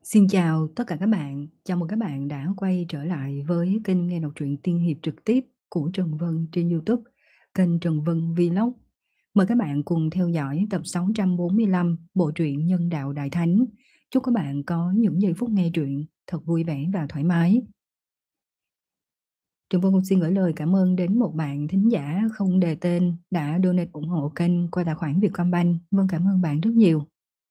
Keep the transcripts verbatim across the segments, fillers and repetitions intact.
Xin chào tất cả các bạn, chào mừng các bạn đã quay trở lại với kênh nghe đọc truyện tiên hiệp trực tiếp của Trần Vân trên YouTube, kênh Trần Vân Vlog. Mời các bạn cùng theo dõi tập sáu trăm bốn mươi lăm bộ truyện Nhân đạo Đại Thánh. Chúc các bạn có những giây phút nghe truyện thật vui vẻ và thoải mái. Trần Vân cũng xin gửi lời cảm ơn đến một bạn thính giả không đề tên đã donate ủng hộ kênh qua tài khoản Vietcombank. Vâng, cảm ơn bạn rất nhiều.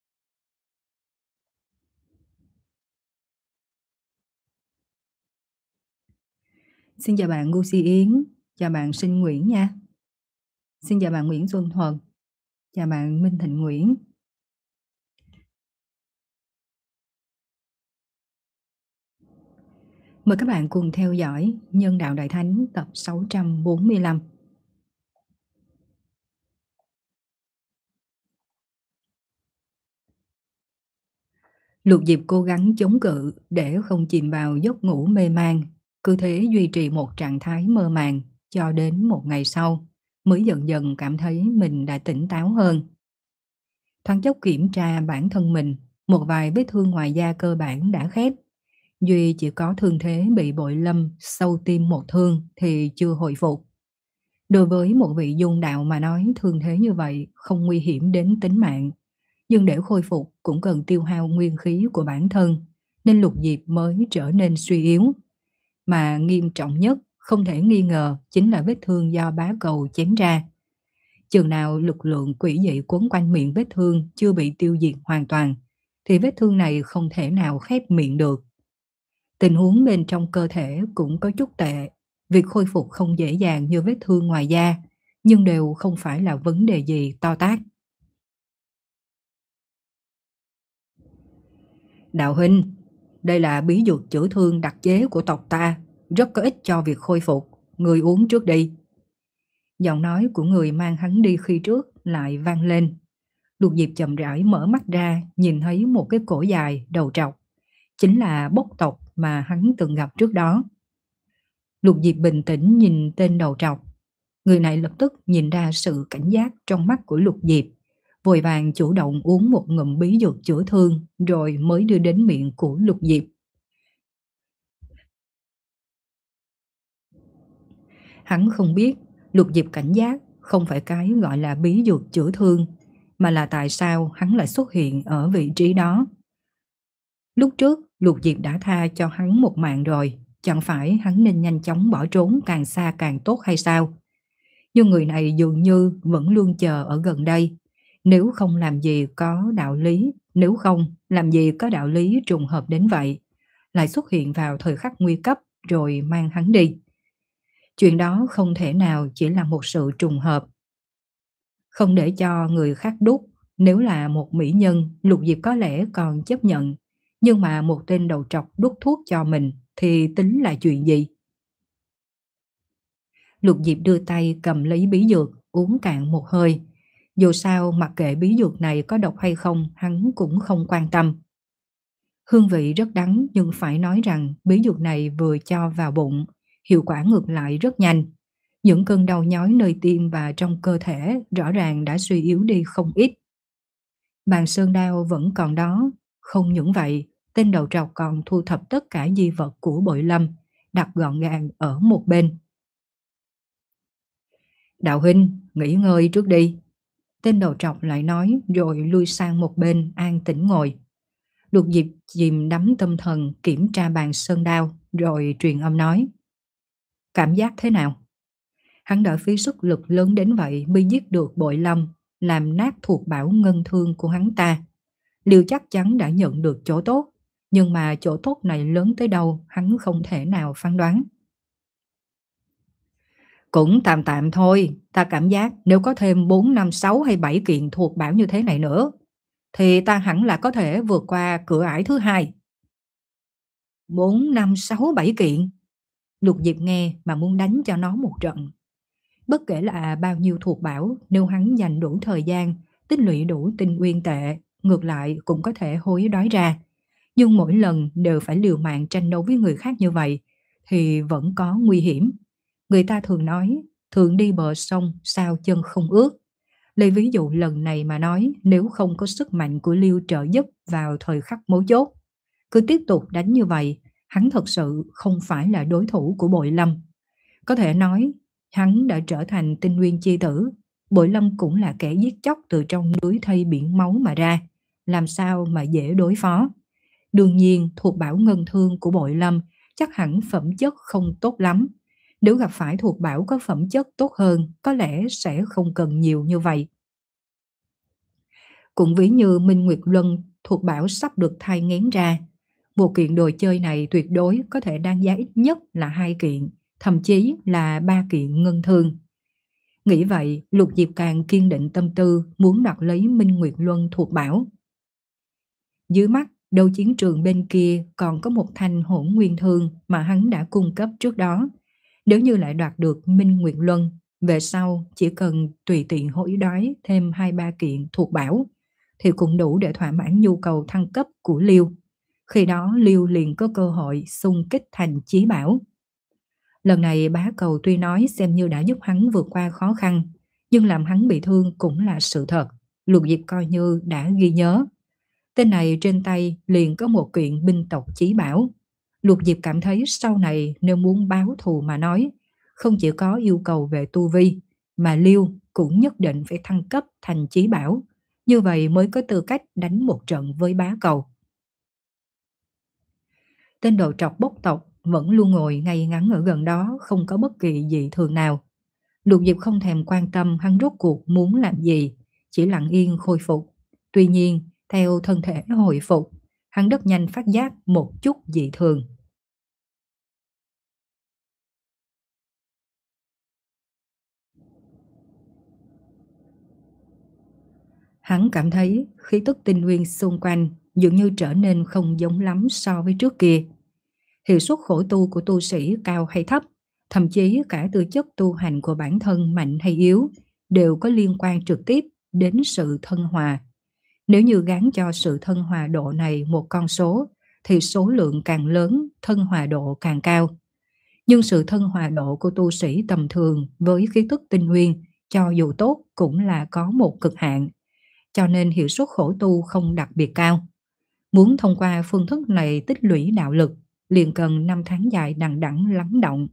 Xin chào bạn Gucci Yến, chào bạn Sinh Nguyễn nha. Xin chào bạn Nguyễn Xuân Thuận, chào bạn Minh Thịnh Nguyễn. Mời các bạn cùng theo dõi Nhân đạo Đại Thánh tập sáu trăm bốn mươi lăm. Lục Diệp cố gắng chống cự để không chìm vào giấc ngủ mê man, cứ thế duy trì một trạng thái mơ màng cho đến một ngày sau mới dần dần cảm thấy mình đã tỉnh táo hơn. Thoáng chốc kiểm tra bản thân mình, một vài vết thương ngoài da cơ bản đã khép. Duy chỉ có thương thế bị bội lâm sâu tim một thương thì chưa hồi phục. Đối với một vị dung đạo mà nói thương thế như vậy không nguy hiểm đến tính mạng, nhưng để khôi phục cũng cần tiêu hao nguyên khí của bản thân, nên Lục Diệp mới trở nên suy yếu. Mà nghiêm trọng nhất không thể nghi ngờ chính là vết thương do bá cầu chém ra. Chừng nào lực lượng quỷ dị quấn quanh miệng vết thương chưa bị tiêu diệt hoàn toàn, thì vết thương này không thể nào khép miệng được. Tình huống bên trong cơ thể cũng có chút tệ, việc khôi phục không dễ dàng như vết thương ngoài da, nhưng đều không phải là vấn đề gì to tát. Đạo huynh, đây là bí dược chữa thương đặc chế của tộc ta, rất có ích cho việc khôi phục, người uống trước đi. Giọng nói của người mang hắn đi khi trước lại vang lên. Lục Diệp chậm rãi mở mắt ra, nhìn thấy một cái cổ dài, đầu trọc, chính là bốc tộc mà hắn từng gặp trước đó. Lục Diệp bình tĩnh nhìn tên đầu trọc. Người này lập tức nhìn ra sự cảnh giác trong mắt của Lục Diệp, vội vàng chủ động uống một ngụm bí dược chữa thương rồi mới đưa đến miệng của Lục Diệp. Hắn không biết Lục Diệp cảnh giác không phải cái gọi là bí dược chữa thương, mà là tại sao hắn lại xuất hiện ở vị trí đó. Lúc trước Lục Diệp đã tha cho hắn một mạng rồi, chẳng phải hắn nên nhanh chóng bỏ trốn càng xa càng tốt hay sao? Nhưng người này dường như vẫn luôn chờ ở gần đây. Nếu không làm gì có đạo lý, nếu không làm gì có đạo lý trùng hợp đến vậy, lại xuất hiện vào thời khắc nguy cấp rồi mang hắn đi. Chuyện đó không thể nào chỉ là một sự trùng hợp. Không để cho người khác đút, nếu là một mỹ nhân, Lục Diệp có lẽ còn chấp nhận, nhưng mà một tên đầu trọc đút thuốc cho mình thì tính là chuyện gì? Lục Diệp đưa tay cầm lấy bí dược, uống cạn một hơi. Dù sao mặc kệ bí dược này có độc hay không, hắn cũng không quan tâm. Hương vị rất đắng, nhưng phải nói rằng bí dược này vừa cho vào bụng, hiệu quả ngược lại rất nhanh. Những cơn đau nhói nơi tim và trong cơ thể rõ ràng đã suy yếu đi không ít. Bàn sơn đao vẫn còn đó. Không những vậy, tên đầu trọc còn thu thập tất cả di vật của Bội Lâm, đặt gọn gàng ở một bên. Đạo huynh, nghỉ ngơi trước đi. Tên đầu trọc lại nói rồi lui sang một bên an tĩnh ngồi. Lục Diệp chìm đắm tâm thần kiểm tra bàn sơn đao rồi truyền âm nói. Cảm giác thế nào? Hắn đã phí sức lực lớn đến vậy mới giết được Bội Lâm, làm nát thuộc bảo ngân thương của hắn ta. Liêu chắc chắn đã nhận được chỗ tốt, nhưng mà chỗ tốt này lớn tới đâu hắn không thể nào phán đoán. Cũng tạm tạm thôi, ta cảm giác nếu có thêm bốn, năm, sáu hay bảy kiện thuộc bảo như thế này nữa, thì ta hẳn là có thể vượt qua cửa ải thứ hai. bốn, năm, sáu, bảy kiện. Lục Diệp nghe mà muốn đánh cho nó một trận. Bất kể là bao nhiêu thuộc bảo, nếu hắn dành đủ thời gian, tích lũy đủ tinh nguyên tệ, ngược lại cũng có thể hối đoái ra. Nhưng mỗi lần đều phải liều mạng tranh đấu với người khác như vậy, thì vẫn có nguy hiểm. Người ta thường nói, thường đi bờ sông sao chân không ướt. Lấy ví dụ lần này mà nói, nếu không có sức mạnh của Liêu trợ giúp vào thời khắc mấu chốt, Cứ tiếp tục đánh như vậy, hắn thật sự không phải là đối thủ của Bội Lâm. Có thể nói, hắn đã trở thành tinh nguyên chi tử. Bội Lâm cũng là kẻ giết chóc từ trong núi thây biển máu mà ra. Làm sao mà dễ đối phó. Đương nhiên, thuộc bảo ngân thương của Bội Lâm chắc hẳn phẩm chất không tốt lắm. Nếu gặp phải thuộc bảo có phẩm chất tốt hơn, có lẽ sẽ không cần nhiều như vậy. Cũng ví như Minh Nguyệt Luân thuộc bảo sắp được thai nghén ra. Một kiện đồ chơi này tuyệt đối có thể đáng giá ít nhất là hai kiện, thậm chí là ba kiện ngân thương. Nghĩ vậy, Lục Diệp càng kiên định tâm tư muốn đoạt lấy Minh Nguyệt Luân thuộc bảo. Dưới mắt, đầu chiến trường bên kia còn có một thanh hỗn nguyên thương mà hắn đã cung cấp trước đó. Nếu như lại đoạt được Minh Nguyệt Luân, về sau chỉ cần tùy tiện hối đoái thêm hai ba kiện thuộc bảo, thì cũng đủ để thỏa mãn nhu cầu thăng cấp của Liêu. Khi đó Liêu liền có cơ hội xung kích thành chí bảo. Lần này bá cầu tuy nói xem như đã giúp hắn vượt qua khó khăn, nhưng làm hắn bị thương cũng là sự thật. Lục Diệp coi như đã ghi nhớ. Tên này trên tay liền có một kiện binh tộc chí bảo. Lục Diệp cảm thấy sau này nếu muốn báo thù mà nói, không chỉ có yêu cầu về tu vi, mà Liêu cũng nhất định phải thăng cấp thành chí bảo. Như vậy mới có tư cách đánh một trận với bá cầu. Tên đầu trọc bốc tộc vẫn luôn ngồi ngay ngắn ở gần đó, không có bất kỳ dị thường nào. Lục Diệp không thèm quan tâm hắn rốt cuộc muốn làm gì, chỉ lặng yên khôi phục. Tuy nhiên, theo thân thể hồi phục, hắn rất nhanh phát giác một chút dị thường. Hắn cảm thấy khí tức tinh nguyên xung quanh dường như trở nên không giống lắm so với trước kia. Hiệu suất khổ tu của tu sĩ cao hay thấp, thậm chí cả tư chất tu hành của bản thân mạnh hay yếu, đều có liên quan trực tiếp đến sự thân hòa. Nếu như gán cho sự thân hòa độ này một con số, thì số lượng càng lớn, thân hòa độ càng cao. Nhưng sự thân hòa độ của tu sĩ tầm thường với khí tức tinh nguyên, cho dù tốt cũng là có một cực hạn, cho nên hiệu suất khổ tu không đặc biệt cao. Muốn thông qua phương thức này tích lũy đạo lực, liền cần năm tháng dài đằng đẵng lắng động.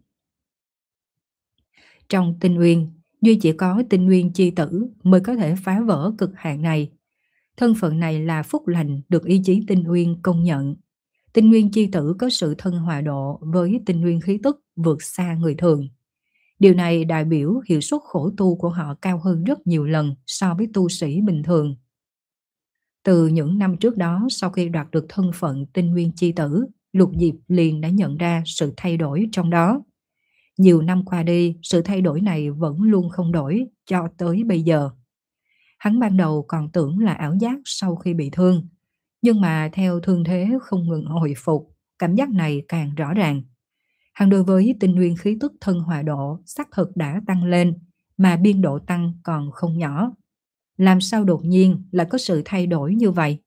Trong tinh nguyên, duy chỉ có tinh nguyên chi tử mới có thể phá vỡ cực hạn này. Thân phận này là phúc lành được ý chí tinh nguyên công nhận. Tinh nguyên chi tử có sự thân hòa độ với tinh nguyên khí tức vượt xa người thường. Điều này đại biểu hiệu suất khổ tu của họ cao hơn rất nhiều lần so với tu sĩ bình thường. Từ những năm trước đó, sau khi đoạt được thân phận tinh nguyên chi tử, Lục Diệp liền đã nhận ra sự thay đổi trong đó. Nhiều năm qua đi, sự thay đổi này vẫn luôn không đổi cho tới bây giờ. Hắn ban đầu còn tưởng là ảo giác sau khi bị thương, nhưng mà theo thương thế không ngừng hồi phục, cảm giác này càng rõ ràng. Hắn đối với tinh nguyên khí tức thân hòa độ xác thực đã tăng lên, mà biên độ tăng còn không nhỏ. Làm sao đột nhiên lại có sự thay đổi như vậy?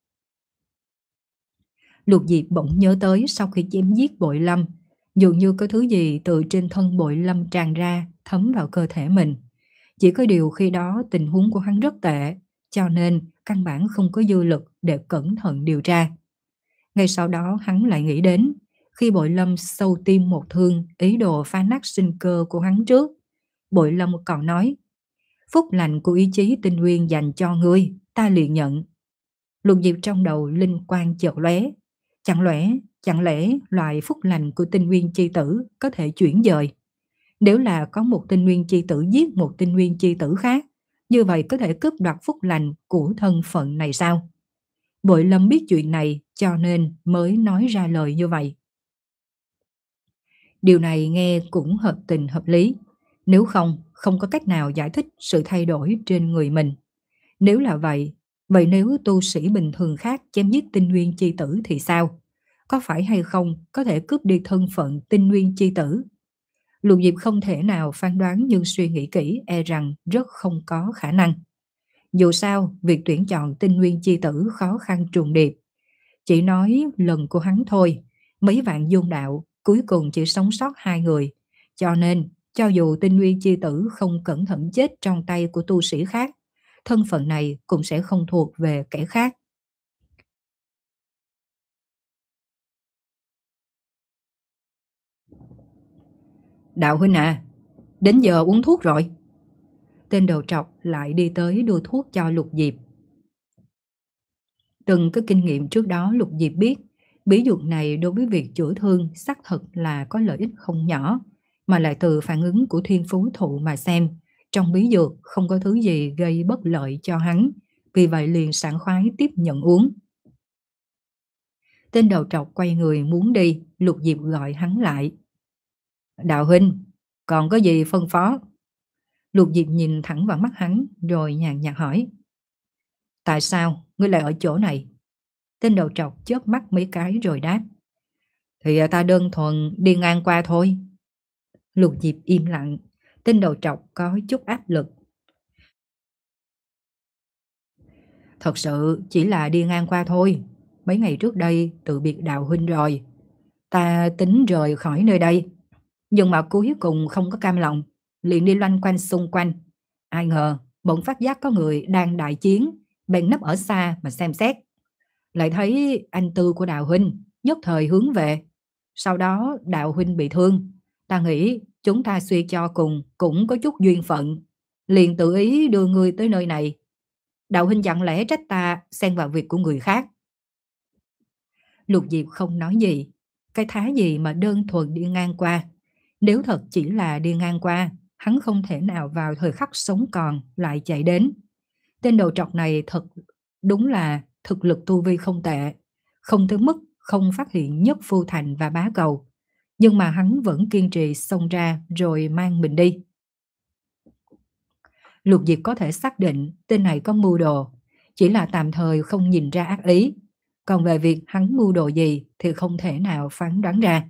Lục Diệp bỗng nhớ tới sau khi chém giết Bội Lâm, dường như có thứ gì từ trên thân Bội Lâm tràn ra, thấm vào cơ thể mình. Chỉ có điều khi đó tình huống của hắn rất tệ, cho nên căn bản không có dư lực để cẩn thận điều tra. Ngay sau đó hắn lại nghĩ đến, khi Bội Lâm sâu tim một thương, ý đồ phá nát sinh cơ của hắn trước. Bội Lâm còn nói, phúc lành của ý chí tinh nguyên dành cho ngươi, ta liền nhận. Lục Diệp trong đầu linh quang chợt lóe, chẳng lẽ, chẳng lẽ loại phúc lành của tinh nguyên chi tử có thể chuyển dời? Nếu là có một tinh nguyên chi tử giết một tinh nguyên chi tử khác, như vậy có thể cướp đoạt phúc lành của thân phận này sao? Bội Lâm biết chuyện này cho nên mới nói ra lời như vậy. Điều này nghe cũng hợp tình hợp lý. Nếu không, không có cách nào giải thích sự thay đổi trên người mình. Nếu là vậy, vậy nếu tu sĩ bình thường khác chém giết tinh nguyên chi tử thì sao? Có phải hay không có thể cướp đi thân phận tinh nguyên chi tử? Lục Diệp không thể nào phán đoán, nhưng suy nghĩ kỹ e rằng rất không có khả năng. Dù sao, việc tuyển chọn tinh nguyên chi tử khó khăn trùng điệp. Chỉ nói lần của hắn thôi, mấy vạn dung đạo cuối cùng chỉ sống sót hai người. Cho nên, cho dù tinh nguyên chi tử không cẩn thận chết trong tay của tu sĩ khác, thân phận này cũng sẽ không thuộc về kẻ khác. Đạo huynh à, đến giờ uống thuốc rồi. Tên đầu trọc lại đi tới đưa thuốc cho Lục Diệp. Từng cái kinh nghiệm trước đó Lục Diệp biết, bí dược này đối với việc chữa thương xác thực là có lợi ích không nhỏ, mà lại từ phản ứng của thiên phú thụ mà xem, trong bí dược không có thứ gì gây bất lợi cho hắn, vì vậy liền sảng khoái tiếp nhận uống. Tên đầu trọc quay người muốn đi, Lục Diệp gọi hắn lại. Đạo huynh, còn có gì phân phó? Lục Diệp nhìn thẳng vào mắt hắn rồi nhàn nhạt hỏi. Tại sao ngươi lại ở chỗ này? Tên đầu trọc chớp mắt mấy cái rồi đáp. Thì ta đơn thuần đi ngang qua thôi. Lục Diệp im lặng. Tên đầu trọc có chút áp lực. Thật sự chỉ là đi ngang qua thôi. Mấy ngày trước đây từ biệt đạo huynh rồi. Ta tính rời khỏi nơi đây, nhưng mà cuối cùng không có cam lòng, liền đi loanh quanh xung quanh. Ai ngờ bỗng phát giác có người đang đại chiến, bèn nấp ở xa mà xem xét. Lại thấy anh tư của đạo huynh, nhất thời hướng về. Sau đó đạo huynh bị thương, ta nghĩ chúng ta suy cho cùng cũng có chút duyên phận, liền tự ý đưa người tới nơi này. Đạo huynh chẳng lẽ trách ta xen vào việc của người khác? Lục Diệp không nói gì. Cái thá gì mà đơn thuần đi ngang qua. Nếu thật chỉ là đi ngang qua, hắn không thể nào vào thời khắc sống còn lại chạy đến. Tên đầu trọc này thật đúng là thực lực tu vi không tệ, không tới mức không phát hiện Nhất Phu Thành và Bá Cầu, nhưng mà hắn vẫn kiên trì xông ra rồi mang mình đi. Lục Diệp có thể xác định tên này có mưu đồ, chỉ là tạm thời không nhìn ra ác ý, còn về việc hắn mưu đồ gì thì không thể nào phán đoán ra.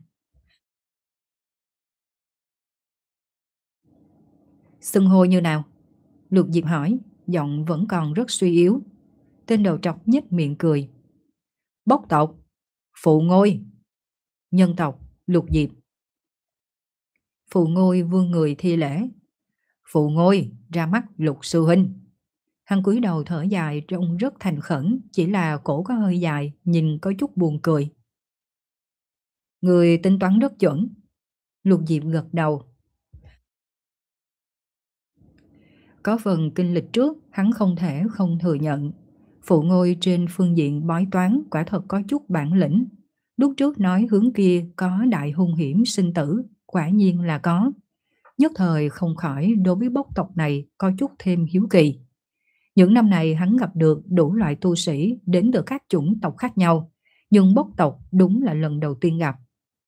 Xưng hô như nào? Lục Diệp hỏi, giọng vẫn còn rất suy yếu. Tên đầu trọc nhếch miệng cười. Bốc tộc, Phụ Ngôi. Nhân tộc, Lục Diệp. Phụ Ngôi vươn người thi lễ. Phụ Ngôi, ra mắt Lục sư huynh. Hắn cúi đầu thở dài trông rất thành khẩn, chỉ là cổ có hơi dài, nhìn có chút buồn cười. Người tính toán rất chuẩn. Lục Diệp gật đầu. Có phần kinh lịch trước, hắn không thể không thừa nhận. Phụ Ngôi trên phương diện bói toán quả thật có chút bản lĩnh. Lúc trước nói hướng kia có đại hung hiểm sinh tử, quả nhiên là có. Nhất thời không khỏi đối với bốc tộc này có chút thêm hiếu kỳ. Những năm này hắn gặp được đủ loại tu sĩ đến từ các chủng tộc khác nhau, nhưng bốc tộc đúng là lần đầu tiên gặp.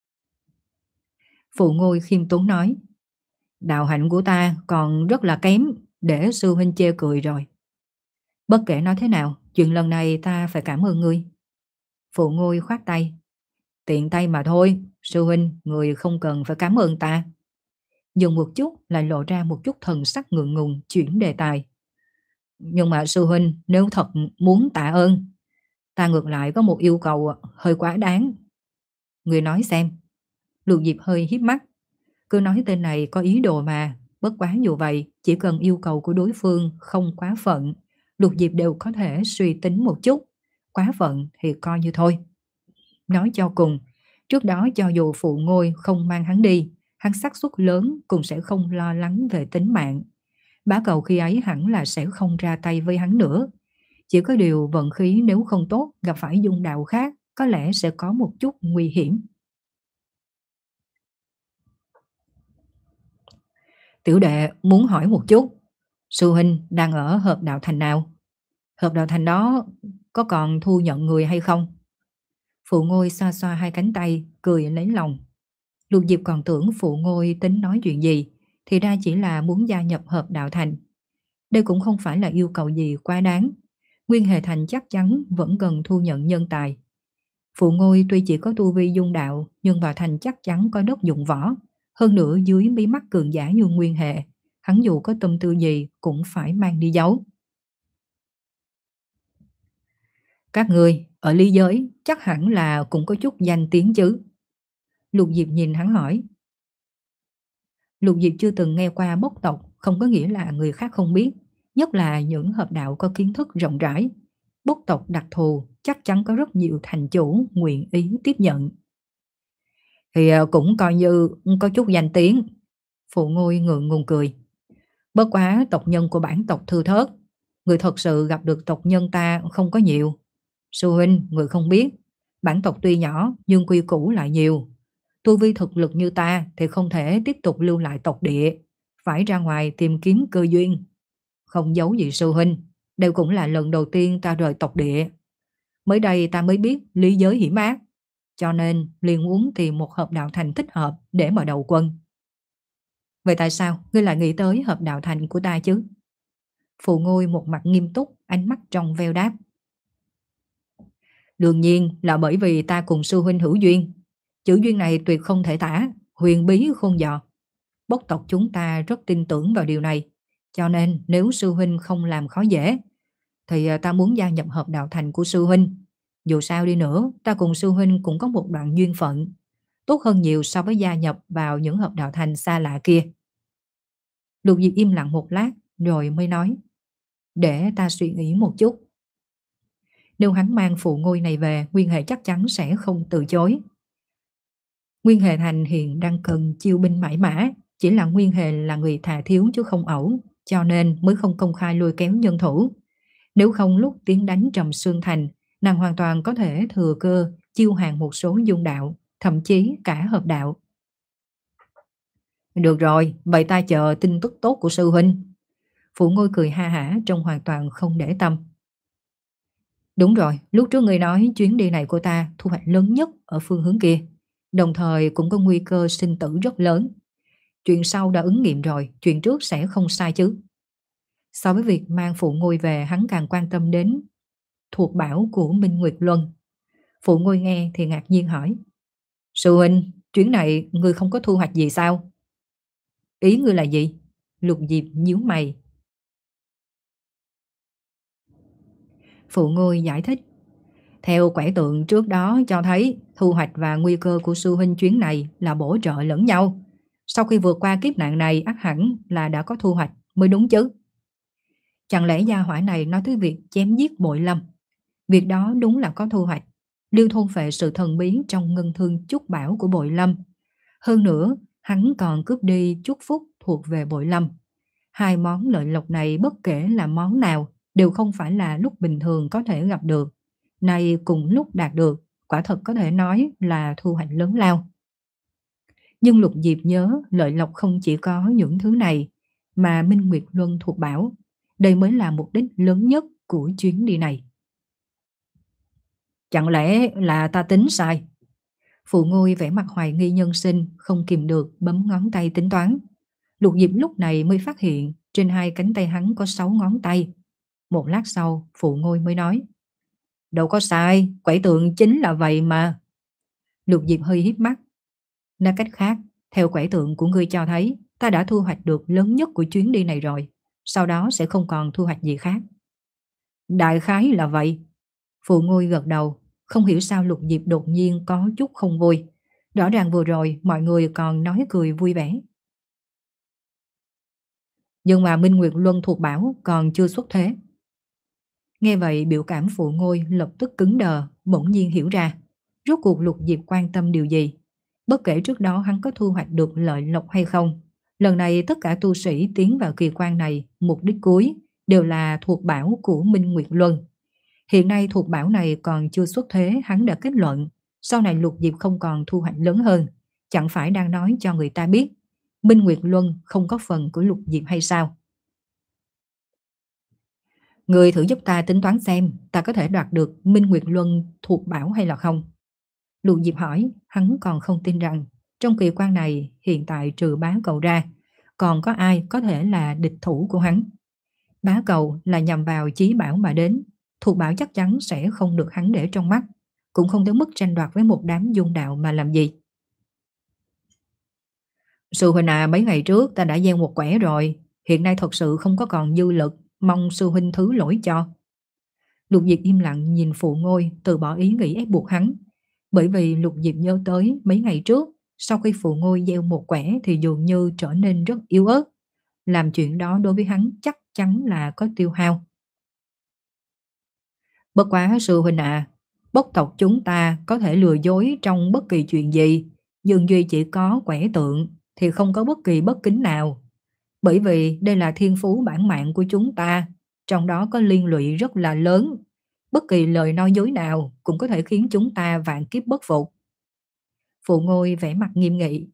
Phụ Ngôi khiêm tốn nói, đạo hạnh của ta còn rất là kém, để sư huynh chê cười rồi. Bất kể nói thế nào, chuyện lần này ta phải cảm ơn ngươi. Phụ Ngôi khoát tay. Tiện tay mà thôi, sư huynh, người không cần phải cảm ơn ta. Dừng một chút lại lộ ra một chút thần sắc ngượng ngùng chuyển đề tài. Nhưng mà sư huynh, nếu thật muốn tạ ơn, ta ngược lại có một yêu cầu hơi quá đáng. Người nói xem. Lục Diệp hơi híp mắt. Cứ nói tên này có ý đồ mà, bất quá dù vậy, chỉ cần yêu cầu của đối phương không quá phận, Lục Diệp đều có thể suy tính một chút. Quá phận thì coi như thôi. Nói cho cùng, trước đó cho dù Phụ Ngôi không mang hắn đi, hắn xác suất lớn cũng sẽ không lo lắng về tính mạng. Bá Cầu khi ấy hẳn là sẽ không ra tay với hắn nữa. Chỉ có điều vận khí nếu không tốt gặp phải dung đạo khác, có lẽ sẽ có một chút nguy hiểm. Tiểu đệ muốn hỏi một chút, sư huynh đang ở hợp đạo thành nào? Hợp đạo thành đó có còn thu nhận người hay không? Phụ Ngôi xoa xoa hai cánh tay, cười lấy lòng. Lục Diệp còn tưởng Phụ Ngôi tính nói chuyện gì, thì ra chỉ là muốn gia nhập hợp đạo thành. Đây cũng không phải là yêu cầu gì quá đáng. Nguyên Hề Thành chắc chắn vẫn cần thu nhận nhân tài. Phụ Ngôi tuy chỉ có tu vi dung đạo, nhưng vào thành chắc chắn có đất dụng võ. Hơn nữa dưới mí mắt cường giả như Nguyên Hệ, hắn dù có tâm tư gì cũng phải mang đi giấu. Các người ở Lý Giới chắc hẳn là cũng có chút danh tiếng chứ? Lục Diệp nhìn hắn hỏi. Lục Diệp chưa từng nghe qua bốc tộc, không có nghĩa là người khác không biết, nhất là những hợp đạo có kiến thức rộng rãi. Bốc tộc đặc thù chắc chắn có rất nhiều thành chủ nguyện ý tiếp nhận. Thì cũng coi như có chút danh tiếng, Phụ Ngôi ngượng ngùng cười. Bất quá tộc nhân của bản tộc thưa thớt, người thật sự gặp được tộc nhân ta không có nhiều. Sư huynh, người không biết, bản tộc tuy nhỏ nhưng quy củ lại nhiều. Tu vi thực lực như ta thì không thể tiếp tục lưu lại tộc địa, phải ra ngoài tìm kiếm cơ duyên. Không giấu gì sư huynh, đây cũng là lần đầu tiên ta rời tộc địa. Mới đây ta mới biết lý giới hiểm ác, cho nên liền muốn tìm một hợp đạo thành thích hợp để mà đầu quân. Vậy tại sao ngươi lại nghĩ tới hợp đạo thành của ta chứ? Phụ Ngôi một mặt nghiêm túc, ánh mắt trong veo đáp. Đương nhiên là bởi vì ta cùng sư huynh hữu duyên. Chữ duyên này tuyệt không thể tả, huyền bí khôn dò. Bốc tộc chúng ta rất tin tưởng vào điều này. Cho nên nếu sư huynh không làm khó dễ, thì ta muốn gia nhập hợp đạo thành của sư huynh. Dù sao đi nữa, ta cùng sư huynh cũng có một đoạn duyên phận, tốt hơn nhiều so với gia nhập vào những hợp đạo thành xa lạ kia. Lục Diệp im lặng một lát rồi mới nói, để ta suy nghĩ một chút. Nếu hắn mang Phụ Ngôi này về, Nguyên Hệ chắc chắn sẽ không từ chối. Nguyên Hệ thành hiện đang cần chiêu binh mãi mã, chỉ là Nguyên Hệ là người thà thiếu chứ không ẩu, cho nên mới không công khai lôi kéo nhân thủ. Nếu không lúc tiến đánh Trầm Xương Thành, nàng hoàn toàn có thể thừa cơ chiêu hàng một số dung đạo, thậm chí cả hợp đạo. Được rồi, vậy ta chờ tin tức tốt của sư huynh. Phụ Ngôi cười ha hả trông hoàn toàn không để tâm. Đúng rồi, lúc trước ngươi nói chuyến đi này của ta thu hoạch lớn nhất ở phương hướng kia, đồng thời cũng có nguy cơ sinh tử rất lớn. Chuyện sau đã ứng nghiệm rồi, chuyện trước sẽ không sai chứ. So với việc mang Phụ Ngôi về, hắn càng quan tâm đến thuộc bảo của Minh Nguyệt Luân. Phụ Ngôi nghe thì ngạc nhiên hỏi, sư huynh, chuyến này ngươi không có thu hoạch gì sao? Ý ngươi là gì? Lục Diệp nhíu mày. Phụ Ngôi giải thích, theo quẻ tượng trước đó cho thấy thu hoạch và nguy cơ của sư huynh chuyến này là bổ trợ lẫn nhau. Sau khi vượt qua kiếp nạn này ắt hẳn là đã có thu hoạch mới đúng chứ. Chẳng lẽ gia hỏa này nói tới việc chém giết Bội Lâm? Việc đó đúng là có thu hoạch, lưu thôn phệ sự thần bí trong ngân thương chúc bảo của Bội Lâm. Hơn nữa, hắn còn cướp đi chúc phúc thuộc về Bội Lâm. Hai món lợi lộc này bất kể là món nào đều không phải là lúc bình thường có thể gặp được. Nay cùng lúc đạt được, quả thật có thể nói là thu hoạch lớn lao. Nhưng Lục Diệp nhớ lợi lộc không chỉ có những thứ này, mà Minh Nguyệt Luân thuộc bảo. Đây mới là mục đích lớn nhất của chuyến đi này. Chẳng lẽ là ta tính sai? Phụ Ngôi vẻ mặt hoài nghi nhân sinh, không kìm được bấm ngón tay tính toán. Lục Diệp lúc này mới phát hiện trên hai cánh tay hắn có sáu ngón tay. Một lát sau, Phụ Ngôi mới nói, đâu có sai, quẻ tượng chính là vậy mà. Lục Diệp hơi híp mắt. Nói cách khác, theo quẻ tượng của ngươi cho thấy, ta đã thu hoạch được lớn nhất của chuyến đi này rồi. Sau đó sẽ không còn thu hoạch gì khác. Đại khái là vậy. Phụ Ngôi gật đầu. Không hiểu sao Lục Diệp đột nhiên có chút không vui. Rõ ràng vừa rồi mọi người còn nói cười vui vẻ. Nhưng mà Minh Nguyệt Luân thuộc bảo còn chưa xuất thế. Nghe vậy biểu cảm Phụ Ngôi lập tức cứng đờ, bỗng nhiên hiểu ra. Rốt cuộc Lục Diệp quan tâm điều gì? Bất kể trước đó hắn có thu hoạch được lợi lộc hay không, lần này tất cả tu sĩ tiến vào kỳ quan này, mục đích cuối đều là thuộc bảo của Minh Nguyệt Luân. Hiện nay thuộc bảo này còn chưa xuất thế, hắn đã kết luận sau này Lục Diệp không còn thu hoạch lớn hơn, chẳng phải đang nói cho người ta biết Minh Nguyệt Luân không có phần của Lục Diệp hay sao? Người thử giúp ta tính toán xem ta có thể đoạt được Minh Nguyệt Luân thuộc bảo hay là không? Lục Diệp hỏi, hắn còn không tin rằng trong kỳ quan này hiện tại trừ Bá Cầu ra, còn có ai có thể là địch thủ của hắn. Bá Cầu là nhằm vào chí bảo mà đến, thuộc bảo chắc chắn sẽ không được hắn để trong mắt, cũng không tới mức tranh đoạt với một đám dung đạo mà làm gì. Sư huynh à, mấy ngày trước ta đã gieo một quẻ rồi, hiện nay thật sự không có còn dư lực, mong sư huynh thứ lỗi cho. Lục Diệp im lặng nhìn Phụ Ngôi, từ bỏ ý nghĩ ép buộc hắn. Bởi vì Lục Diệp nhớ tới mấy ngày trước, sau khi Phụ Ngôi gieo một quẻ thì dường như trở nên rất yếu ớt. Làm chuyện đó đối với hắn chắc chắn là có tiêu hao. Bất quá sư huynh à, bốc tộc chúng ta có thể lừa dối trong bất kỳ chuyện gì, nhưng duy chỉ có quẻ tượng, thì không có bất kỳ bất kính nào, bởi vì đây là thiên phú bản mạng của chúng ta, trong đó có liên lụy rất là lớn. Bất kỳ lời nói dối nào cũng có thể khiến chúng ta vạn kiếp bất phục. Phụ Ngôi vẻ mặt nghiêm nghị.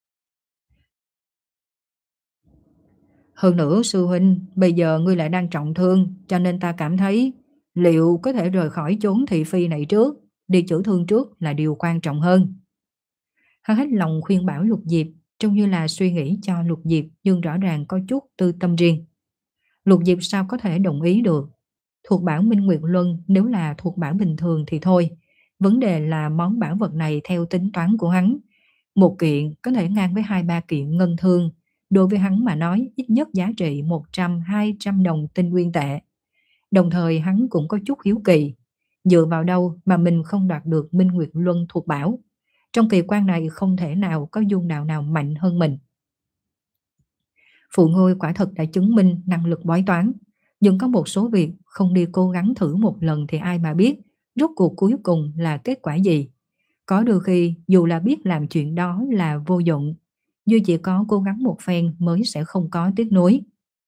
Hơn nữa sư huynh, bây giờ ngươi lại đang trọng thương, cho nên ta cảm thấy liệu có thể rời khỏi chốn thị phi này trước, đi chữa thương trước là điều quan trọng hơn. Hắn hết lòng khuyên bảo Lục Diệp, trông như là suy nghĩ cho Lục Diệp nhưng rõ ràng có chút tư tâm riêng. Lục Diệp sao có thể đồng ý được? Thuộc bảo Minh Nguyệt Luân nếu là thuộc bảo bình thường thì thôi. Vấn đề là món bảo vật này theo tính toán của hắn. Một kiện có thể ngang với hai ba kiện ngân thương. Đối với hắn mà nói ít nhất giá trị một trăm hai trăm đồng tinh nguyên tệ. Đồng thời hắn cũng có chút hiếu kỳ. Dựa vào đâu mà mình không đoạt được Minh Nguyệt Luân thuộc bảo? Trong kỳ quan này không thể nào có dung đạo nào mạnh hơn mình. Phụ Ngôi quả thật đã chứng minh năng lực bói toán. Nhưng có một số việc không đi cố gắng thử một lần thì ai mà biết rốt cuộc cuối cùng là kết quả gì. Có đôi khi dù là biết làm chuyện đó là vô dụng, duy chỉ có cố gắng một phen mới sẽ không có tiếc nuối.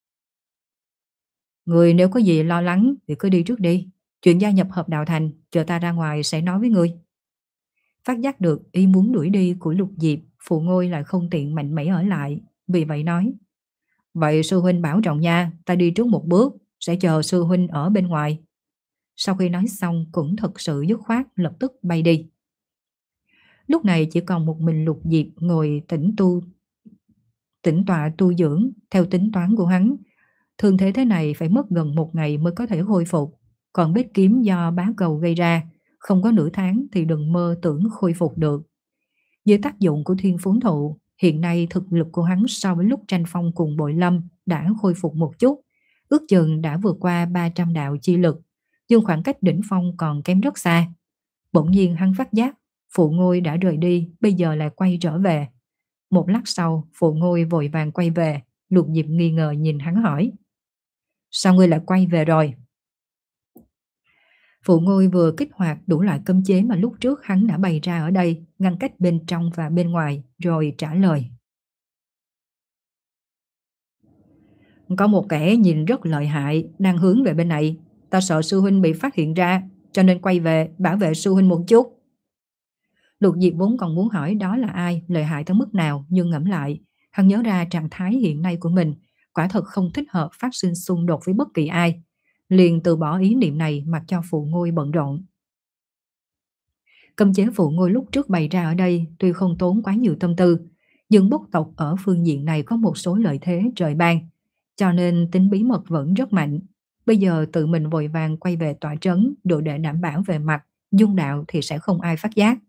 Người nếu có gì lo lắng thì cứ đi trước đi. Chuyện gia nhập hợp đạo thành, chờ ta ra ngoài sẽ nói với người. Phát giác được ý muốn đuổi đi của Lục Diệp, Phụ Ngôi lại không tiện mạnh mẽ ở lại, vì vậy nói: Vậy sư huynh bảo trọng nha, ta đi trước một bước, sẽ chờ sư huynh ở bên ngoài. Sau khi nói xong cũng thật sự dứt khoát lập tức bay đi. Lúc này chỉ còn một mình Lục Diệp ngồi tĩnh tu tĩnh tọa tu dưỡng. Theo tính toán của hắn, thương thế thế này phải mất gần một ngày mới có thể hồi phục. Còn vết kiếm do bá cầu gây ra, không có nửa tháng thì đừng mơ tưởng khôi phục được. Dưới tác dụng của thiên phú thụ, hiện nay thực lực của hắn so với lúc tranh phong cùng Bội Lâm đã khôi phục một chút, ước chừng đã vượt qua ba trăm đạo chi lực, nhưng khoảng cách đỉnh phong còn kém rất xa. Bỗng nhiên hắn phát giác Phụ Ngôi đã rời đi, bây giờ lại quay trở về. Một lát sau, Phụ Ngôi vội vàng quay về. Lục Diệp nghi ngờ nhìn hắn hỏi: Sao ngươi lại quay về rồi? Phụ Ngôi vừa kích hoạt đủ loại cấm chế mà lúc trước hắn đã bày ra ở đây, ngăn cách bên trong và bên ngoài, rồi trả lời: Có một kẻ nhìn rất lợi hại đang hướng về bên này, ta sợ sư huynh bị phát hiện ra, cho nên quay về bảo vệ sư huynh một chút. Lục Diệp vốn còn muốn hỏi đó là ai, lợi hại tới mức nào, nhưng ngẫm lại, hắn nhớ ra trạng thái hiện nay của mình, quả thật không thích hợp phát sinh xung đột với bất kỳ ai, liền từ bỏ ý niệm này mặc cho Phụ Ngôi bận rộn. Cấm chế Phụ Ngôi lúc trước bày ra ở đây tuy không tốn quá nhiều tâm tư, nhưng bốc tộc ở phương diện này có một số lợi thế trời ban, cho nên tính bí mật vẫn rất mạnh. Bây giờ tự mình vội vàng quay về tọa trấn, đủ để đảm bảo về mặt dung đạo thì sẽ không ai phát giác.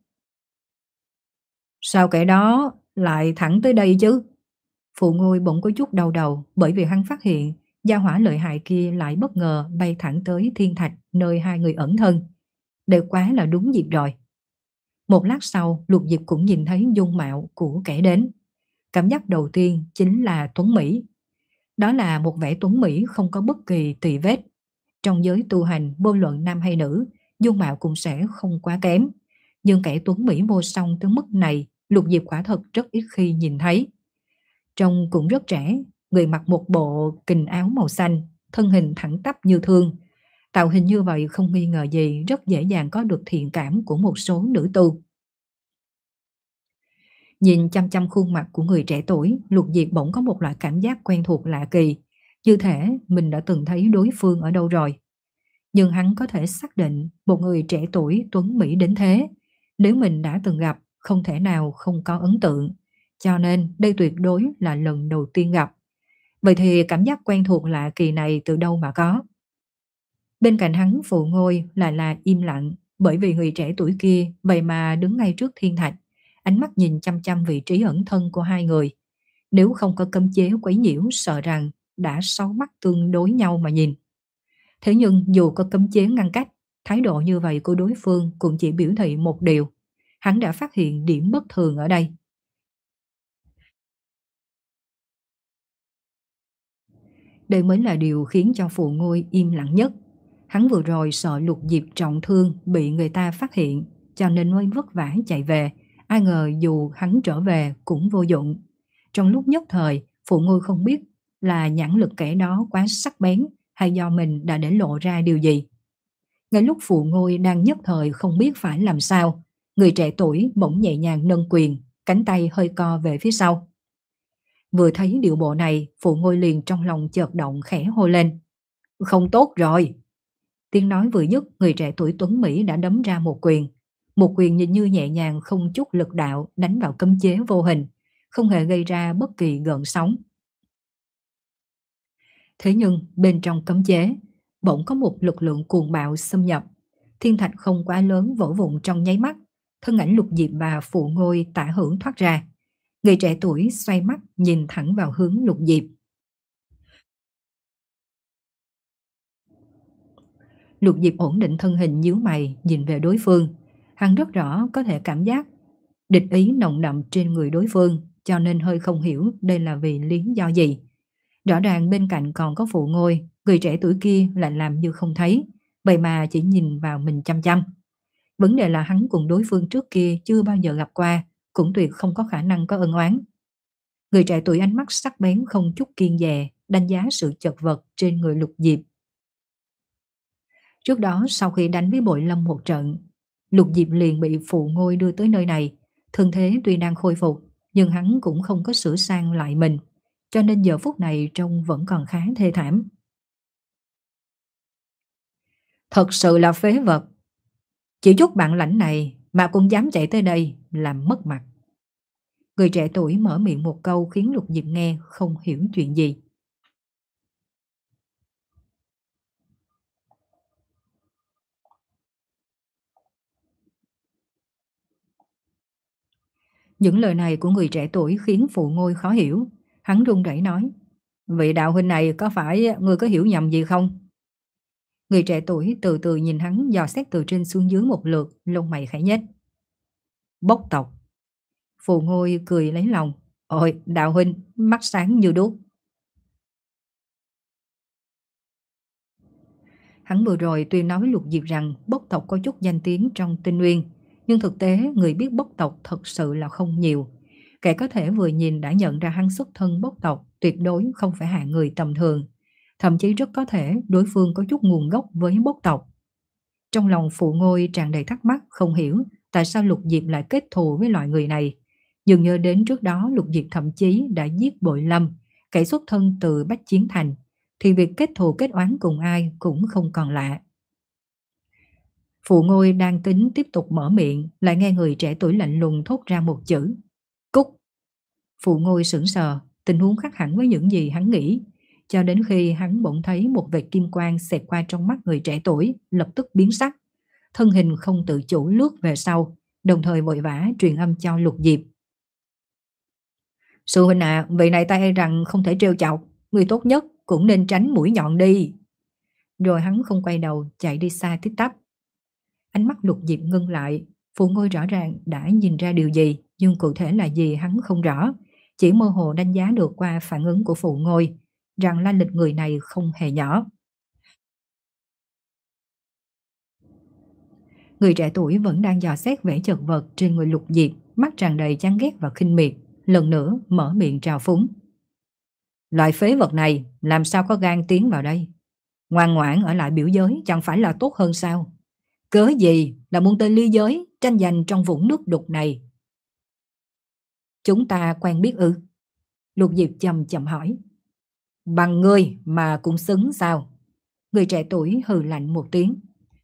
Sao kẻ đó lại thẳng tới đây chứ? Phụ Ngôi bỗng có chút đau đầu, bởi vì hắn phát hiện gia hỏa lợi hại kia lại bất ngờ bay thẳng tới thiên thạch nơi hai người ẩn thân. Đều quá là đúng dịp rồi. Một lát sau, Lục Diệp cũng nhìn thấy dung mạo của kẻ đến. Cảm giác đầu tiên chính là tuấn mỹ. Đó là một vẻ tuấn mỹ không có bất kỳ tì vết. Trong giới tu hành, vô luận nam hay nữ, dung mạo cũng sẽ không quá kém. Nhưng kẻ tuấn mỹ vô song tới mức này, Lục Diệp quả thật rất ít khi nhìn thấy. Trông cũng rất trẻ, người mặc một bộ kình áo màu xanh, thân hình thẳng tắp như thương. Tạo hình như vậy không nghi ngờ gì rất dễ dàng có được thiện cảm của một số nữ tu. Nhìn chăm chăm khuôn mặt của người trẻ tuổi, Lục Diệp bỗng có một loại cảm giác quen thuộc lạ kỳ, như thể mình đã từng thấy đối phương ở đâu rồi. Nhưng hắn có thể xác định một người trẻ tuổi tuấn mỹ đến thế, nếu mình đã từng gặp, không thể nào không có ấn tượng, cho nên đây tuyệt đối là lần đầu tiên gặp. Vậy thì cảm giác quen thuộc lạ kỳ này từ đâu mà có? Bên cạnh hắn Phụ Ngôi lại là im lặng, bởi vì người trẻ tuổi kia vậy mà đứng ngay trước thiên thạch, ánh mắt nhìn chăm chăm vị trí ẩn thân của hai người. Nếu không có cấm chế quấy nhiễu, sợ rằng đã sáu mắt tương đối nhau mà nhìn. Thế nhưng dù có cấm chế ngăn cách, thái độ như vậy của đối phương cũng chỉ biểu thị một điều: hắn đã phát hiện điểm bất thường ở đây. Đây mới là điều khiến cho Phụ Ngôi im lặng nhất. Hắn vừa rồi sợ Lục Diệp trọng thương bị người ta phát hiện, cho nên mới vất vả chạy về. Ai ngờ dù hắn trở về cũng vô dụng. Trong lúc nhất thời, Phụ Ngôi không biết là nhãn lực kẻ đó quá sắc bén hay do mình đã để lộ ra điều gì. Ngay lúc Phụ Ngôi đang nhất thời không biết phải làm sao, người trẻ tuổi bỗng nhẹ nhàng nâng quyền, cánh tay hơi co về phía sau. Vừa thấy điệu bộ này, Phụ Ngôi liền trong lòng chợt động khẽ hô lên. Không tốt rồi! Tiếng nói vừa dứt, người trẻ tuổi tuấn Mỹ đã đấm ra một quyền. Một quyền nhìn như nhẹ nhàng không chút lực đạo đánh vào cấm chế vô hình, không hề gây ra bất kỳ gợn sóng. Thế nhưng bên trong cấm chế, bỗng có một lực lượng cuồng bạo xâm nhập. Thiên thạch không quá lớn vỡ vụn trong nháy mắt, thân ảnh Lục Diệp và Phụ Ngôi tả hữu thoát ra. Người trẻ tuổi xoay mắt nhìn thẳng vào hướng Lục Diệp. Lục Diệp ổn định thân hình nhíu mày nhìn về đối phương. Hắn rất rõ có thể cảm giác địch ý nồng đậm trên người đối phương, cho nên hơi không hiểu đây là vì lý do gì. Rõ ràng bên cạnh còn có Phụ Ngôi, người trẻ tuổi kia lại làm như không thấy, vậy mà chỉ nhìn vào mình chăm chăm. Vấn đề là hắn cùng đối phương trước kia chưa bao giờ gặp qua, cũng tuyệt không có khả năng có ân oán. Người trẻ tuổi ánh mắt sắc bén không chút kiêng dè, đánh giá sự chật vật trên người Lục Diệp. Trước đó sau khi đánh với Bội Lâm một trận, Lục Diệp liền bị Phụ Ngôi đưa tới nơi này. Thân thế tuy đang khôi phục, nhưng hắn cũng không có sửa sang lại mình, cho nên giờ phút này trông vẫn còn khá thê thảm. Thật sự là phế vật. Chỉ chút bản lãnh này mà cũng dám chạy tới đây làm mất mặt. Người trẻ tuổi mở miệng một câu khiến Lục Diệp nghe không hiểu chuyện gì. Những lời này của người trẻ tuổi khiến Phụ Ngôi khó hiểu. Hắn run rẩy nói: Vị đạo huynh này có phải ngươi có hiểu nhầm gì không? Người trẻ tuổi từ từ nhìn hắn dò xét từ trên xuống dưới một lượt, lông mày khẽ nhếch. Bốc tộc. Phù Ngôi cười lấy lòng. Ôi, đạo huynh, mắt sáng như đuốc. Hắn vừa rồi tuy nói với Lục Diệp rằng bốc tộc có chút danh tiếng trong Tinh Nguyên, nhưng thực tế người biết bốc tộc thật sự là không nhiều. Kẻ có thể vừa nhìn đã nhận ra hắn xuất thân bốc tộc tuyệt đối không phải hạng người tầm thường. Thậm chí rất có thể đối phương có chút nguồn gốc với bốc tộc. Trong lòng Phụ Ngôi tràn đầy thắc mắc không hiểu tại sao Lục Diệp lại kết thù với loại người này. Nhưng nhớ đến trước đó Lục Diệp thậm chí đã giết Bội Lâm, kẻ xuất thân từ Bách Chiến Thành, thì việc kết thù kết oán cùng ai cũng không còn lạ. Phụ Ngôi đang tính tiếp tục mở miệng, lại nghe người trẻ tuổi lạnh lùng thốt ra một chữ: Cút. Phụ Ngôi sững sờ, tình huống khác hẳn với những gì hắn nghĩ, cho đến khi hắn bỗng thấy một vệt kim quang xẹt qua trong mắt người trẻ tuổi, lập tức biến sắc, thân hình không tự chủ lướt về sau, đồng thời vội vã truyền âm cho Lục Diệp. Sư huynh à, vị này ta e rằng không thể trêu chọc, người tốt nhất cũng nên tránh mũi nhọn đi. Rồi hắn không quay đầu chạy đi xa tít tắp. Ánh mắt Lục Diệp ngưng lại, Phụ Ngôi rõ ràng đã nhìn ra điều gì, nhưng cụ thể là gì hắn không rõ, chỉ mơ hồ đánh giá được qua phản ứng của Phụ Ngôi rằng la lịch người này không hề nhỏ. Người trẻ tuổi vẫn đang dò xét vẻ chật vật trên người Lục Diệp, mắt tràn đầy chán ghét và khinh miệt, lần nữa mở miệng trào phúng. Loại phế vật này làm sao có gan tiến vào đây? Ngoan ngoãn ở lại biểu giới chẳng phải là tốt hơn sao? Cớ gì là muốn tới ly giới tranh giành trong vũng nước đục này? Chúng ta quen biết ư? Lục Diệp chậm chậm hỏi. Bằng ngươi mà cũng xứng sao? Người trẻ tuổi hừ lạnh một tiếng.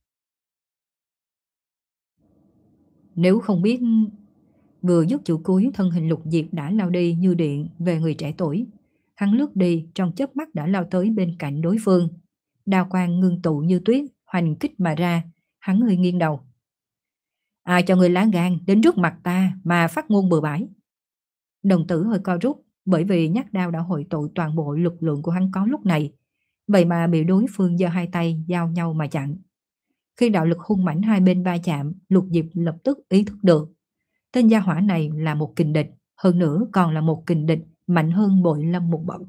Nếu không biết... Vừa dứt chữ cuối, thân hình Lục Diệp đã lao đi như điện về người trẻ tuổi. Hắn lướt đi, trong chớp mắt đã lao tới bên cạnh đối phương. Đao quang ngưng tụ như tuyết, hoành kích mà ra. Hắn hơi nghiêng đầu. Ai cho người lá gan đến trước mặt ta mà phát ngôn bừa bãi? Đồng tử hơi co rút, bởi vì nhát đao đã hội tụ toàn bộ lực lượng của hắn có lúc này. Vậy mà bị đối phương giơ hai tay giao nhau mà chặn. Khi đạo lực hung mãnh hai bên va chạm, Lục Diệp lập tức ý thức được. Tên gia hỏa này là một kình địch, hơn nữa còn là một kình địch mạnh hơn Bội Lâm một bậc.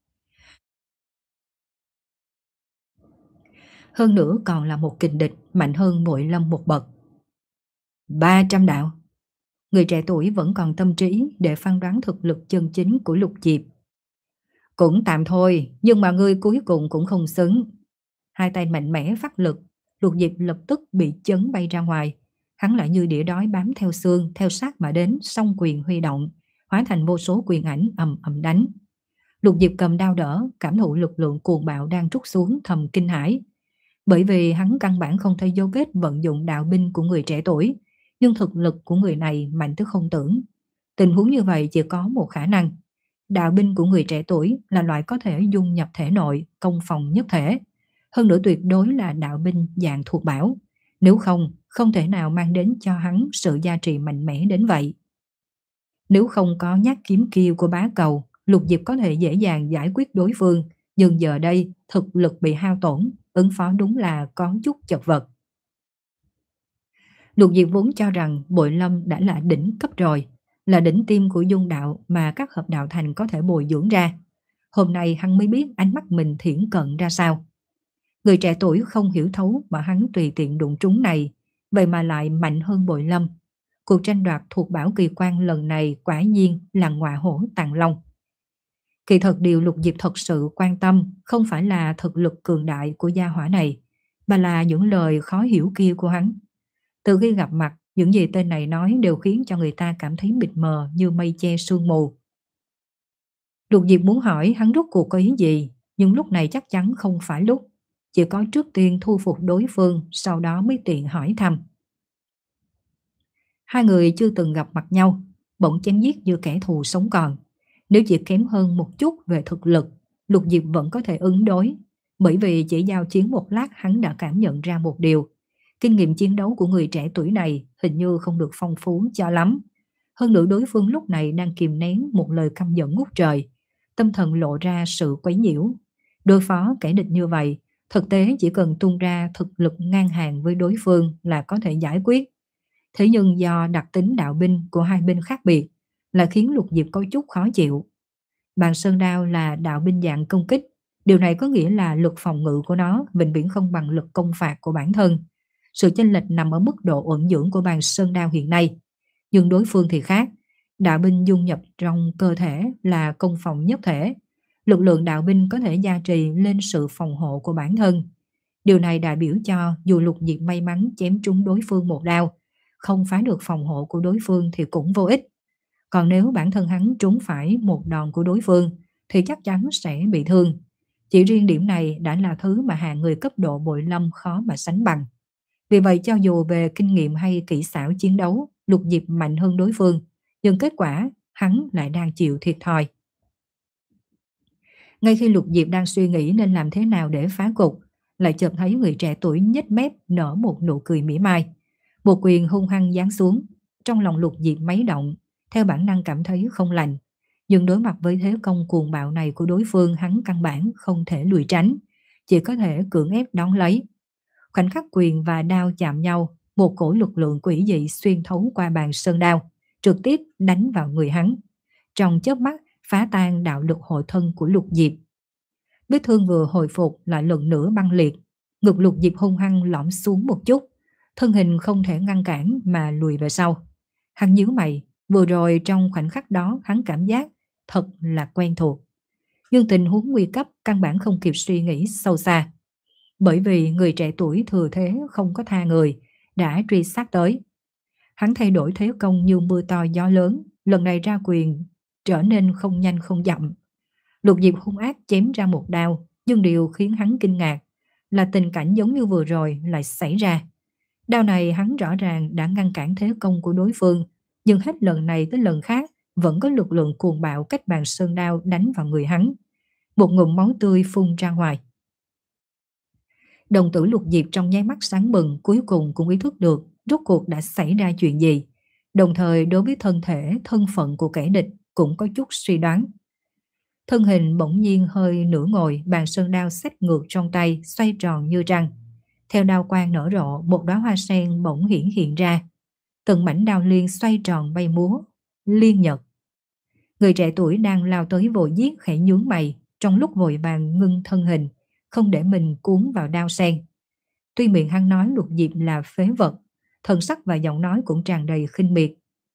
Hơn nữa còn là một kình địch mạnh hơn Bội Lâm một bậc. ba trăm đạo. Người trẻ tuổi vẫn còn tâm trí để phán đoán thực lực chân chính của Lục Diệp. Cũng tạm thôi, nhưng mà ngươi cuối cùng cũng không xứng. Hai tay mạnh mẽ phát lực, Lục Diệp lập tức bị chấn bay ra ngoài. Hắn lại như đĩa đói bám theo xương, theo sát mà đến, song quyền huy động, hóa thành vô số quyền ảnh ầm ầm đánh. Lục Diệp cầm đao đỡ, cảm thụ lực lượng cuồng bạo đang trút xuống, thầm kinh hãi. Bởi vì hắn căn bản không thấy dấu vết vận dụng đạo binh của người trẻ tuổi, nhưng thực lực của người này mạnh tới không tưởng. Tình huống như vậy chỉ có một khả năng. Đạo binh của người trẻ tuổi là loại có thể dung nhập thể nội, công phòng nhất thể. Hơn nữa tuyệt đối là đạo binh dạng thuộc bảo. Nếu không, không thể nào mang đến cho hắn sự gia trì mạnh mẽ đến vậy. Nếu không có nhát kiếm kiêu của bá cầu, Lục Diệp có thể dễ dàng giải quyết đối phương. Nhưng giờ đây, thực lực bị hao tổn, ứng phó đúng là có chút chật vật. Lục Diệp vốn cho rằng Bội Lâm đã là đỉnh cấp rồi, là đỉnh tim của dung đạo mà các hợp đạo thành có thể bồi dưỡng ra. Hôm nay hắn mới biết ánh mắt mình thiển cận ra sao. Người trẻ tuổi không hiểu thấu mà hắn tùy tiện đụng trúng này, vậy mà lại mạnh hơn Bội Lâm. Cuộc tranh đoạt thuộc bảo kỳ quan lần này quả nhiên là ngọa hổ tàng long. Kỳ thật điều Lục Diệp thật sự quan tâm không phải là thực lực cường đại của gia hỏa này, mà là những lời khó hiểu kia của hắn. Từ khi gặp mặt, những gì tên này nói đều khiến cho người ta cảm thấy mịt mờ như mây che sương mù. Lục Diệp muốn hỏi hắn rốt cuộc có ý gì, nhưng lúc này chắc chắn không phải lúc. Chỉ có trước tiên thu phục đối phương, sau đó mới tiện hỏi thăm. Hai người chưa từng gặp mặt nhau, bỗng chém giết như kẻ thù sống còn. Nếu chỉ kém hơn một chút về thực lực, Lục Diệp vẫn có thể ứng đối. Bởi vì chỉ giao chiến một lát hắn đã cảm nhận ra một điều. Kinh nghiệm chiến đấu của người trẻ tuổi này hình như không được phong phú cho lắm. Hơn nữa đối phương lúc này đang kìm nén một lời căm giận ngút trời. Tâm thần lộ ra sự quấy nhiễu. Đối phó kẻ địch như vậy, thực tế chỉ cần tung ra thực lực ngang hàng với đối phương là có thể giải quyết. Thế nhưng do đặc tính đạo binh của hai bên khác biệt, là khiến Lục Diệp có chút khó chịu. Bàn sơn đao là đạo binh dạng công kích. Điều này có nghĩa là lực phòng ngự của nó vĩnh viễn không bằng lực công phạt của bản thân. Sự chênh lệch nằm ở mức độ ổn dưỡng của bàn sơn đao hiện nay. Nhưng đối phương thì khác. Đạo binh dung nhập trong cơ thể là công phòng nhất thể. Lực lượng đạo binh có thể gia trì lên sự phòng hộ của bản thân. Điều này đại biểu cho dù Lục Diệp may mắn chém trúng đối phương một đao, không phá được phòng hộ của đối phương thì cũng vô ích. Còn nếu bản thân hắn trúng phải một đòn của đối phương thì chắc chắn sẽ bị thương. Chỉ riêng điểm này đã là thứ mà hạng người cấp độ Bội Lâm khó mà sánh bằng. Vì vậy cho dù về kinh nghiệm hay kỹ xảo chiến đấu, Lục Diệp mạnh hơn đối phương, nhưng kết quả hắn lại đang chịu thiệt thòi. Ngay khi Lục Diệp đang suy nghĩ nên làm thế nào để phá cục, lại chợt thấy người trẻ tuổi nhếch mép nở một nụ cười mỉa mai. Một quyền hung hăng giáng xuống, trong lòng Lục Diệp mấy động, theo bản năng cảm thấy không lành. Nhưng đối mặt với thế công cuồng bạo này của đối phương, hắn căn bản không thể lùi tránh, chỉ có thể cưỡng ép đón lấy. Khoảnh khắc quyền và đao chạm nhau, một cổ lực lượng quỷ dị xuyên thấu qua bàn sơn đao, trực tiếp đánh vào người hắn. Trong chớp mắt phá tan đạo lực hộ thân của Lục Diệp. Vết thương vừa hồi phục lại lần nữa băng liệt, ngực Lục Diệp hung hăng lõm xuống một chút, thân hình không thể ngăn cản mà lùi về sau. Hắn nhíu mày, vừa rồi trong khoảnh khắc đó hắn cảm giác thật là quen thuộc. Nhưng tình huống nguy cấp căn bản không kịp suy nghĩ sâu xa. Bởi vì người trẻ tuổi thừa thế không có tha người, đã truy sát tới. Hắn thay đổi thế công như mưa to gió lớn, lần này ra quyền trở nên không nhanh không chậm. Lục Diệp hung ác chém ra một đao, nhưng điều khiến hắn kinh ngạc là tình cảnh giống như vừa rồi lại xảy ra. Đao này hắn rõ ràng đã ngăn cản thế công của đối phương, nhưng hết lần này tới lần khác vẫn có lực lượng cuồng bạo cách bàn sơn đao đánh vào người hắn. Một ngụm máu tươi phun ra ngoài. Đồng tử Lục Diệp trong nháy mắt sáng bừng, cuối cùng cũng ý thức được rốt cuộc đã xảy ra chuyện gì. Đồng thời đối với thân thể, thân phận của kẻ địch cũng có chút suy đoán. Thân hình bỗng nhiên hơi nửa ngồi, bàn sơn đao xách ngược trong tay, xoay tròn như răng. Theo đao quang nở rộ, một đóa hoa sen bỗng hiển hiện ra. Từng mảnh đao liên xoay tròn bay múa, liên nhật. Người trẻ tuổi đang lao tới vội giết khẽ nhướng mày, trong lúc vội vàng ngưng thân hình, không để mình cuốn vào đao sen. Tuy miệng hắn nói Lục Diệp là phế vật, thần sắc và giọng nói cũng tràn đầy khinh miệt,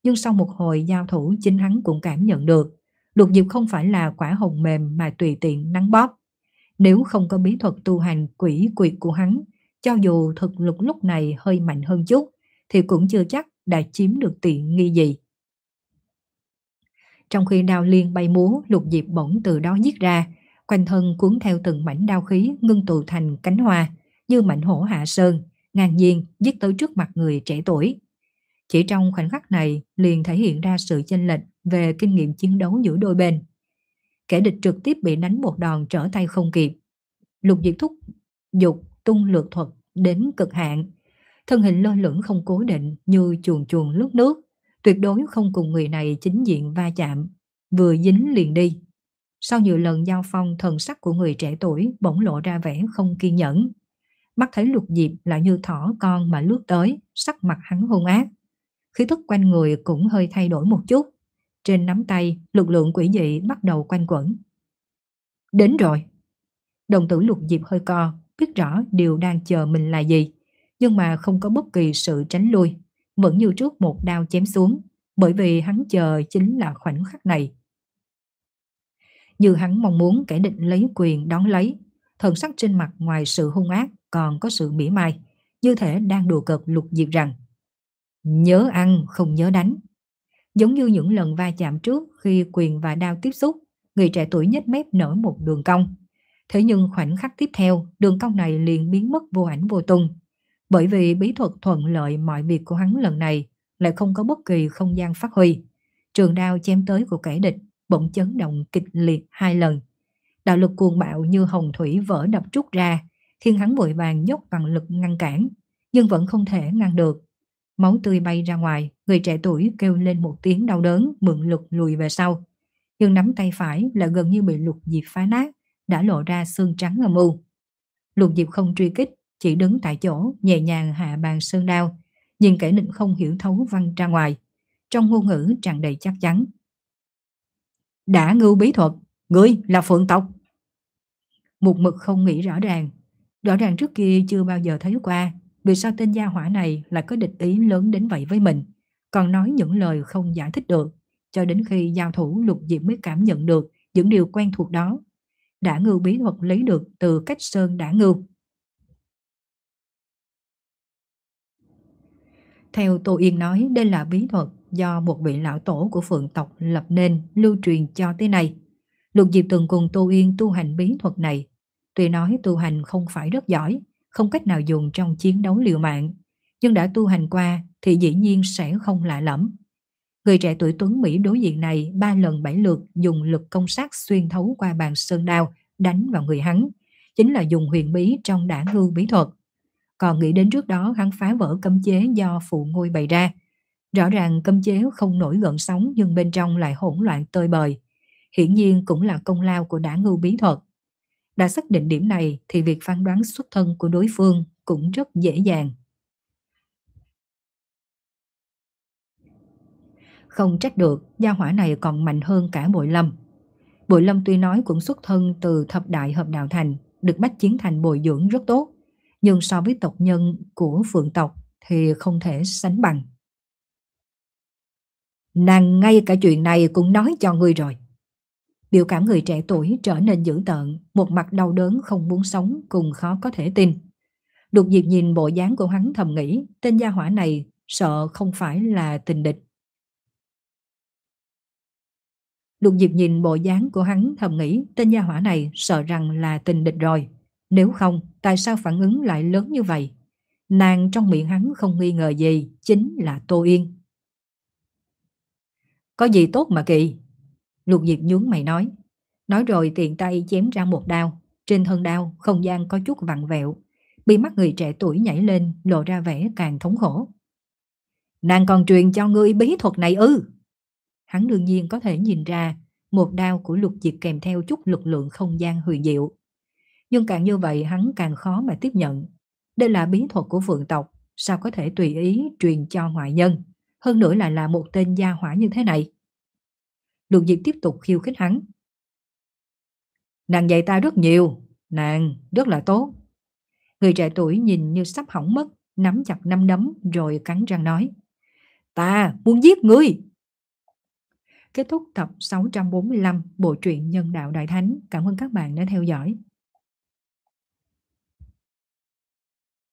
Nhưng sau một hồi giao thủ, chính hắn cũng cảm nhận được Lục Diệp không phải là quả hồng mềm mà tùy tiện nắn bóp. Nếu không có bí thuật tu hành quỷ quyệt của hắn, cho dù thực lực lúc này hơi mạnh hơn chút, thì cũng chưa chắc đã chiếm được tiện nghi gì. Trong khi đao liên bay múa, Lục Diệp bỗng từ đó giết ra, quanh thân cuốn theo từng mảnh đao khí ngưng tụ thành cánh hoa, như mảnh hổ hạ sơn, ngang nhiên giết tới trước mặt người trẻ tuổi. Chỉ trong khoảnh khắc này liền thể hiện ra sự chênh lệch về kinh nghiệm chiến đấu giữa đôi bên. Kẻ địch trực tiếp bị đánh một đòn trở tay không kịp. Lục Diệp thúc dục tung lược thuật đến cực hạn, thân hình lơ lửng không cố định như chuồn chuồn lướt nước, tuyệt đối không cùng người này chính diện va chạm, vừa dính liền đi. Sau nhiều lần giao phong, thần sắc của người trẻ tuổi bỗng lộ ra vẻ không kiên nhẫn. Mắt thấy Lục Diệp lại như thỏ con mà lướt tới, sắc mặt hắn hung ác. Khí thức quanh người cũng hơi thay đổi một chút. Trên nắm tay, lực lượng quỷ dị bắt đầu quanh quẩn. Đến rồi. Đồng tử Lục Diệp hơi co, biết rõ điều đang chờ mình là gì, nhưng mà không có bất kỳ sự tránh lui, vẫn như trước một đao chém xuống, bởi vì hắn chờ chính là khoảnh khắc này. Như hắn mong muốn, kẻ địch lấy quyền đón lấy, thần sắc trên mặt ngoài sự hung ác còn có sự mỉa mai, như thể đang đùa cợt Lục Diệp rằng nhớ ăn không nhớ đánh. Giống như những lần va chạm trước, khi quyền và đao tiếp xúc, người trẻ tuổi nhếch mép nở một đường cong. Thế nhưng khoảnh khắc tiếp theo, đường cong này liền biến mất vô ảnh vô tung, bởi vì bí thuật thuận lợi mọi việc của hắn lần này lại không có bất kỳ không gian phát huy. Trường đao chém tới của kẻ địch bỗng chấn động kịch liệt hai lần. Đạo lực cuồng bạo như hồng thủy vỡ đập trút ra, khiến hắn vội vàng dốc toàn lực ngăn cản, nhưng vẫn không thể ngăn được. Máu tươi bay ra ngoài, người trẻ tuổi kêu lên một tiếng đau đớn, mượn lực lùi về sau. Nhưng nắm tay phải là gần như bị Lục Diệp phá nát, đã lộ ra xương trắng âm u. Lục Diệp không truy kích, chỉ đứng tại chỗ, nhẹ nhàng hạ bàn sơn đao, nhìn kẻ địch không hiểu thấu văng ra ngoài, trong ngôn ngữ tràn đầy chắc chắn. Đã ngưu bí thuật, ngươi là Phượng tộc. Một mực không nghĩ rõ ràng, rõ ràng trước kia chưa bao giờ thấy qua, vì sao tên gia hỏa này lại có địch ý lớn đến vậy với mình, còn nói những lời không giải thích được, cho đến khi giao thủ Lục Diệp mới cảm nhận được những điều quen thuộc đó. Đả ngưu bí thuật lấy được từ cách sơn đả ngưu. Theo Tô Yên nói, đây là bí thuật do một vị lão tổ của Phượng tộc lập nên, lưu truyền cho tới nay. Lục Diệp từng cùng Tô Yên tu hành bí thuật này. Tuy nói tu hành không phải rất giỏi, không cách nào dùng trong chiến đấu liều mạng, nhưng đã tu hành qua thì dĩ nhiên sẽ không lạ lẫm. Người trẻ tuổi tuấn Mỹ đối diện này ba lần bảy lượt dùng lực công sát xuyên thấu qua bàn sơn đao đánh vào người hắn, chính là dùng huyền bí trong đả ngưu bí thuật. Còn nghĩ đến trước đó hắn phá vỡ cấm chế do phụ ngôi bày ra. Rõ ràng cấm chế không nổi gợn sóng, nhưng bên trong lại hỗn loạn tơi bời. Hiển nhiên cũng là công lao của đả ngưu bí thuật. Đã xác định điểm này thì việc phán đoán xuất thân của đối phương cũng rất dễ dàng. Không trách được, gia hỏa này còn mạnh hơn cả Bội Lâm. Bội Lâm tuy nói cũng xuất thân từ thập đại hợp đạo thành, được Bách Chiến Thành bồi dưỡng rất tốt, nhưng so với tộc nhân của Phượng tộc thì không thể sánh bằng. Nàng ngay cả chuyện này cũng nói cho ngươi rồi. Biểu cảm người trẻ tuổi trở nên dữ tợn, một mặt đau đớn không muốn sống cùng khó có thể tin. Lục Diệp nhìn bộ dáng của hắn thầm nghĩ, tên gia hỏa này sợ không phải là tình địch. Lục Diệp nhìn bộ dáng của hắn thầm nghĩ, tên gia hỏa này sợ rằng là tình địch rồi. Nếu không, tại sao phản ứng lại lớn như vậy? Nàng trong miệng hắn không nghi ngờ gì, chính là Tô Yên. Có gì tốt mà kỳ? Lục Diệp nhướng mày nói. Nói rồi tiện tay chém ra một đao. Trên thân đao, không gian có chút vặn vẹo. Bi mắt người trẻ tuổi nhảy lên, lộ ra vẻ càng thống khổ. Nàng còn truyền cho ngươi bí thuật này ư? Hắn đương nhiên có thể nhìn ra, một đao của Lục Diệp kèm theo chút lực lượng không gian huyền diệu. Nhưng càng như vậy hắn càng khó mà tiếp nhận. Đây là bí thuật của Phượng tộc, sao có thể tùy ý truyền cho ngoại nhân, hơn nữa lại là một tên gia hỏa như thế này. Lục Diệp tiếp tục khiêu khích hắn. Nàng dạy ta rất nhiều, nàng rất là tốt. Người trẻ tuổi nhìn như sắp hỏng mất, nắm chặt nắm đấm rồi cắn răng nói. Ta muốn giết ngươi. Kết thúc tập sáu trăm bốn mươi lăm bộ truyện Nhân đạo Đại Thánh. Cảm ơn các bạn đã theo dõi.